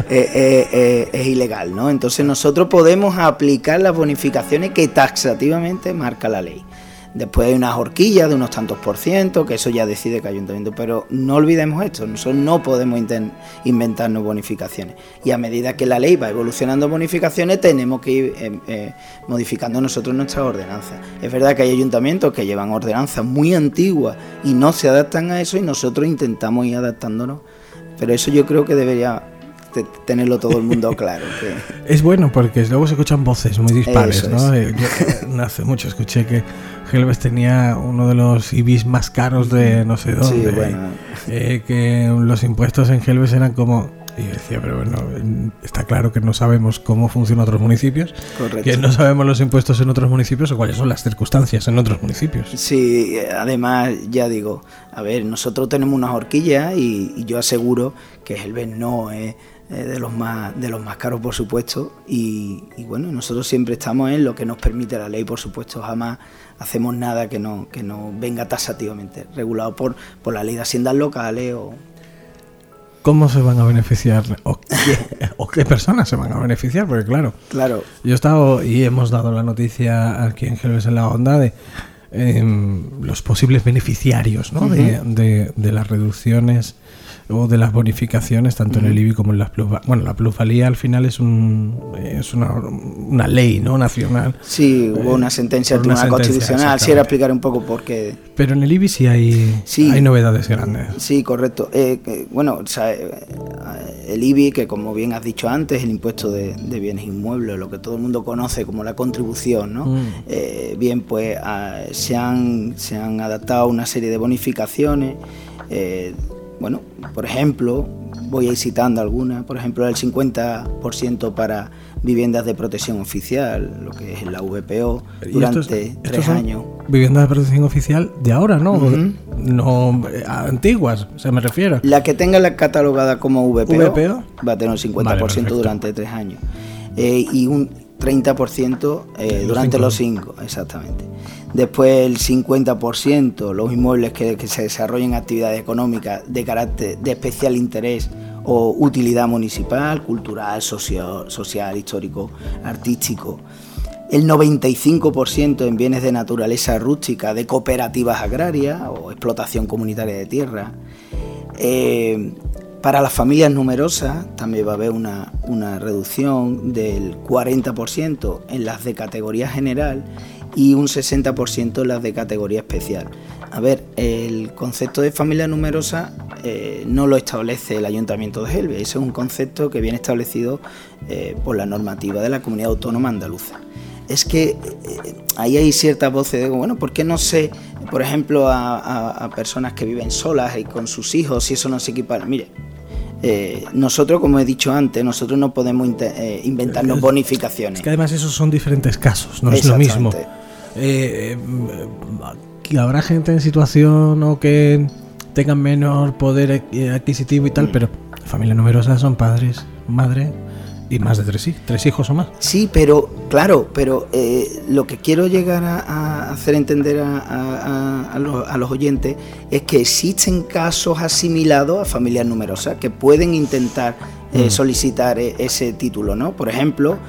Es ilegal, ¿no? Entonces nosotros podemos aplicar las bonificaciones que taxativamente marca la ley. Después hay unas horquillas de unos tantos %, que eso ya decide cada ayuntamiento, pero no olvidemos esto, nosotros no podemos inventarnos bonificaciones, y a medida que la ley va evolucionando bonificaciones tenemos que ir modificando nosotros nuestras ordenanzas. Es verdad que hay ayuntamientos que llevan ordenanzas muy antiguas y no se adaptan a eso, y nosotros intentamos ir adaptándonos, pero eso yo creo que debería tenerlo todo el mundo claro. Que es bueno, porque luego se escuchan voces muy dispares, ¿no? Yo no hace mucho escuché que Gelbes tenía uno de los IBIs más caros de no sé dónde, que los impuestos en Gelbes eran como... Y yo decía, pero bueno, está claro que no sabemos cómo funcionan otros municipios. Correcto. Que no sabemos los impuestos en otros municipios o cuáles son las circunstancias en otros municipios. Sí, además, ya digo, a ver, nosotros tenemos unas horquillas y yo aseguro que Gelbes no es de los más caros, por supuesto, y bueno, nosotros siempre estamos en lo que nos permite la ley, por supuesto, jamás hacemos nada que no venga tasativamente regulado por la ley de haciendas locales o... ¿Cómo se van a beneficiar? ¿O qué personas se van a beneficiar? Porque claro. Yo he estado y hemos dado la noticia aquí en Gelbes en la Onda de los posibles beneficiarios, ¿no? de las reducciones o de las bonificaciones tanto en el IBI como en las plusvalías. Bueno, la plusvalía al final es una ley, ¿no? Nacional. Sí, hubo una sentencia del Tribunal Constitucional. Sí, era explicar un poco por qué. Pero en el IBI sí hay novedades grandes. Sí, correcto. Bueno, o sea, el IBI, que como bien has dicho antes, el impuesto de bienes inmuebles, lo que todo el mundo conoce como la contribución, ¿no? Bien, pues se han adaptado una serie de bonificaciones. Bueno, por ejemplo, voy a ir citando algunas, por ejemplo, el 50% para viviendas de protección oficial, lo que es la VPO, durante 3 años. Viviendas de protección oficial de ahora, ¿no? No antiguas, me refiero. La que tenga la catalogada como VPO va a tener un 50% durante 3 años. Y un 30% durante los 5, exactamente. Después el 50%, los inmuebles que se desarrollen actividades económicas de carácter de especial interés o utilidad municipal, cultural, social, histórico, artístico. El 95% en bienes de naturaleza rústica, de cooperativas agrarias o explotación comunitaria de tierra. Para las familias numerosas también va a haber una reducción del 40% en las de categoría general y un 60% en las de categoría especial. A ver, el concepto de familia numerosa no lo establece el Ayuntamiento de Gelbe, ese es un concepto que viene establecido por la normativa de la Comunidad Autónoma Andaluza. Es que ahí hay ciertas voces de, bueno, ¿por qué no se, por ejemplo, a personas que viven solas y con sus hijos, si eso no se equipara? Mire, nosotros, como he dicho antes, nosotros no podemos inventarnos bonificaciones. Es que además esos son diferentes casos, no es lo mismo. Habrá gente en situación o que tengan menor poder adquisitivo y tal, pero familias numerosas son padres, madre y más de 3 hijos o más. Sí, pero claro, lo que quiero llegar a hacer entender a los oyentes es que existen casos asimilados a familias numerosas que pueden intentar solicitar ese título, ¿no? Por ejemplo,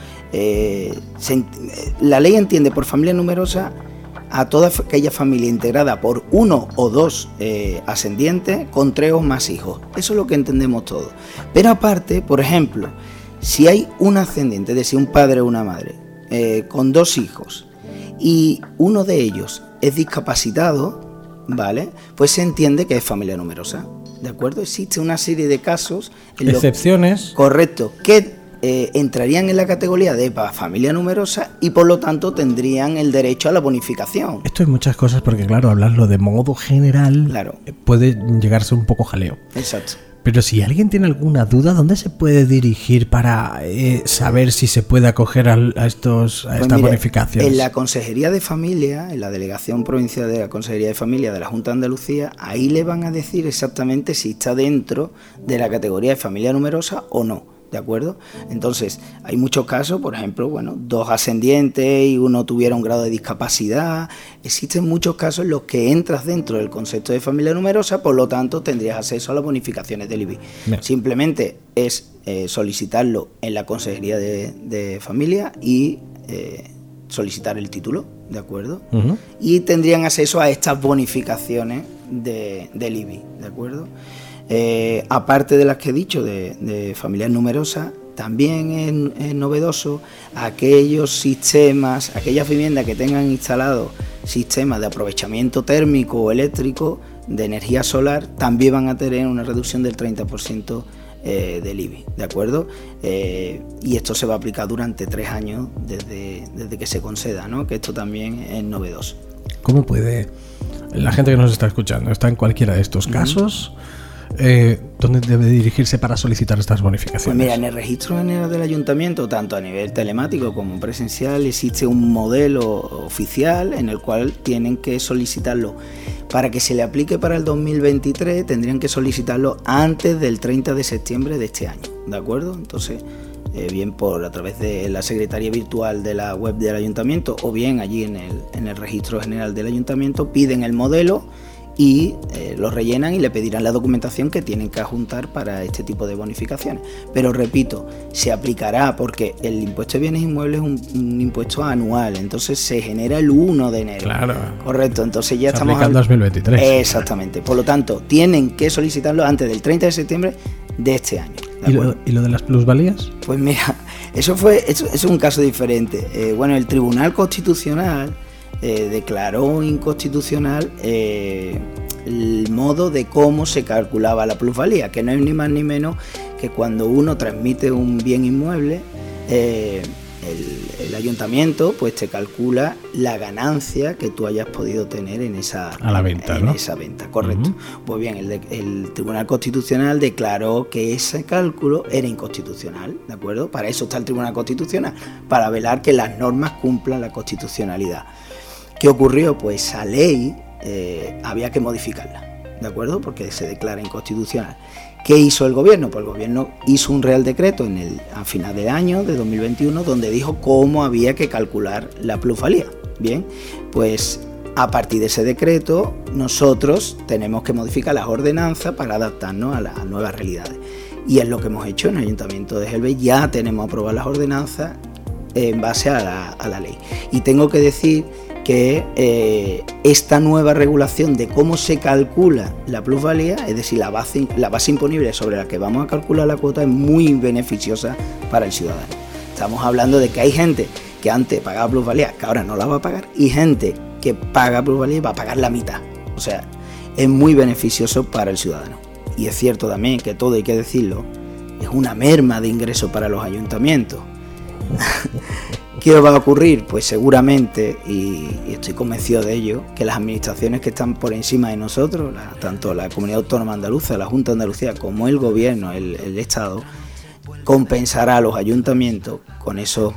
la ley entiende por familia numerosa a toda aquella familia integrada por 1 o 2 ascendientes con 3 o más hijos. Eso es lo que entendemos todos. Pero aparte, por ejemplo, si hay un ascendiente, es decir, un padre o una madre, con 2 hijos y uno de ellos es discapacitado, ¿vale? Pues se entiende que es familia numerosa, ¿de acuerdo? Existe una serie de casos... Excepciones. Correcto, que entrarían en la categoría de familia numerosa y por lo tanto tendrían el derecho a la bonificación. Esto hay muchas cosas porque, claro, hablarlo de modo general puede llegarse un poco jaleo. Exacto. Pero si alguien tiene alguna duda, ¿dónde se puede dirigir para saber si se puede acoger a estas bonificaciones? En la Consejería de Familia, en la Delegación Provincial de la Consejería de Familia de la Junta de Andalucía, ahí le van a decir exactamente si está dentro de la categoría de familia numerosa o no. ¿De acuerdo? Entonces, hay muchos casos, por ejemplo, 2 ascendientes y uno tuviera un grado de discapacidad. Existen muchos casos en los que entras dentro del concepto de familia numerosa, por lo tanto tendrías acceso a las bonificaciones del IBI. Bien. Simplemente es solicitarlo en la Consejería de Familia y solicitar el título, ¿de acuerdo? Uh-huh. Y tendrían acceso a estas bonificaciones del IBI, ¿de acuerdo? Aparte de las que he dicho de familias numerosas, también es novedoso aquellos sistemas, aquellas viviendas que tengan instalados sistemas de aprovechamiento térmico o eléctrico de energía solar, también van a tener una reducción del 30% del IBI, ¿de acuerdo? Y esto se va a aplicar durante 3 años desde que se conceda, ¿no? Que esto también es novedoso. ¿Cómo puede la gente que nos está escuchando, está en cualquiera de estos casos? ¿Dónde debe dirigirse para solicitar estas bonificaciones? Pues mira, en el registro general del ayuntamiento, tanto a nivel telemático como presencial, existe un modelo oficial en el cual tienen que solicitarlo. Para que se le aplique para el 2023 tendrían que solicitarlo antes del 30 de septiembre de este año, ¿de acuerdo? Entonces, bien a través de la secretaría virtual de la web del ayuntamiento o bien allí en el registro general del ayuntamiento piden el modelo y lo rellenan y le pedirán la documentación que tienen que adjuntar para este tipo de bonificaciones. Pero repito, se aplicará porque el impuesto de bienes inmuebles es un impuesto anual, entonces se genera el 1 de enero. Claro. Correcto, entonces ya se estamos aplica en 2023. Exactamente. Por lo tanto, tienen que solicitarlo antes del 30 de septiembre de este año. ¿Y lo de las plusvalías? Pues mira, eso es un caso diferente. Bueno, el Tribunal Constitucional declaró inconstitucional el modo de cómo se calculaba la plusvalía, que no es ni más ni menos que cuando uno transmite un bien inmueble, el ayuntamiento pues te calcula la ganancia que tú hayas podido tener en esa venta, ¿no? Esa venta, correcto. Pues bien, el Tribunal Constitucional declaró que ese cálculo era inconstitucional, ¿de acuerdo? Para eso está el Tribunal Constitucional, para velar que las normas cumplan la constitucionalidad. ¿Qué ocurrió? Pues esa ley había que modificarla, ¿de acuerdo? Porque se declara inconstitucional. ¿Qué hizo el gobierno? Pues el gobierno hizo un Real Decreto a final de año, de 2021, donde dijo cómo había que calcular la plusvalía. Bien, pues a partir de ese decreto nosotros tenemos que modificar las ordenanzas para adaptarnos a las nuevas realidades. Y es lo que hemos hecho en el Ayuntamiento de Gelbe. Ya tenemos aprobadas las ordenanzas en base a la ley. Y tengo que decir que esta nueva regulación de cómo se calcula la plusvalía, es decir, la base imponible sobre la que vamos a calcular la cuota, es muy beneficiosa para el ciudadano. Estamos hablando de que hay gente que antes pagaba plusvalía, que ahora no la va a pagar, y gente que paga plusvalía y va a pagar la mitad. O sea, es muy beneficioso para el ciudadano. Y es cierto también que todo hay que decirlo, es una merma de ingresos para los ayuntamientos. ¿Qué va a ocurrir? Pues seguramente, y estoy convencido de ello, que las administraciones que están por encima de nosotros, tanto la Comunidad Autónoma Andaluza, la Junta de Andalucía, como el Gobierno, el Estado, compensará a los ayuntamientos con eso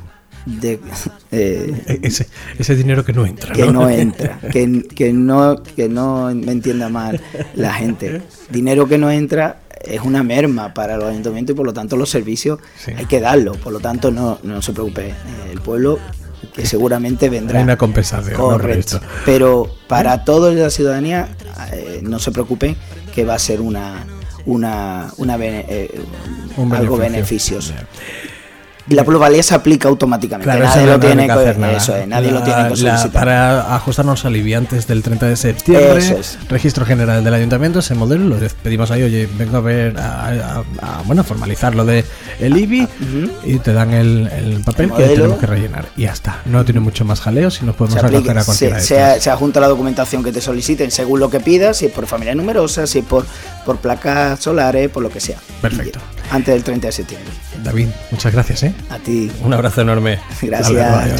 ese dinero que no entra, que no entra, que no me entienda mal la gente. Dinero que no entra es una merma para los ayuntamientos y por lo tanto los servicios hay que darlos. Por lo tanto no se preocupe, el pueblo que seguramente vendrá. Hay una compensación. Correcto. ¿No? Pero para toda la ciudadanía no se preocupen, que va a ser algo beneficioso. Y la plusvalía se aplica automáticamente. Claro, nadie lo tiene que hacer nada. Eso es, nadie lo tiene que solicitar. Para ajustarnos al IBI antes del 30 de septiembre, Registro General del Ayuntamiento, ese modelo, lo pedimos ahí, oye, vengo a ver, a formalizar lo de el IBI, y te dan el papel que tenemos que rellenar. Y ya está. No tiene mucho más jaleo, si nos podemos acoger a cualquiera de se adjunta la documentación que te soliciten según lo que pidas, si es por familia numerosa, si es por placas solares, por lo que sea. Perfecto. Antes del 30 de septiembre. David, muchas gracias, A ti. Un abrazo enorme. Gracias.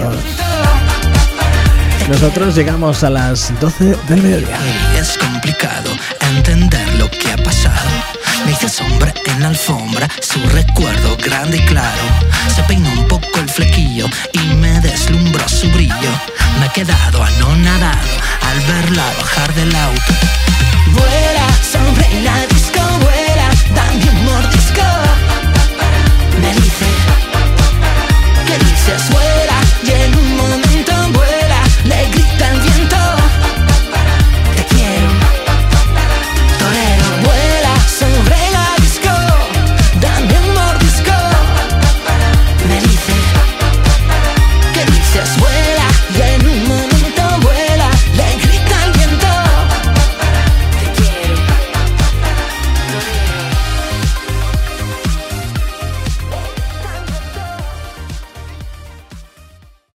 Nosotros llegamos a las 12 del mediodía. Es complicado entender lo que ha pasado. Me hice sombra en la alfombra, su recuerdo grande y claro. Se peinó un poco el flequillo y me deslumbró su brillo. Me he quedado anonadado al verla bajar del auto. Vuela sobre la disco.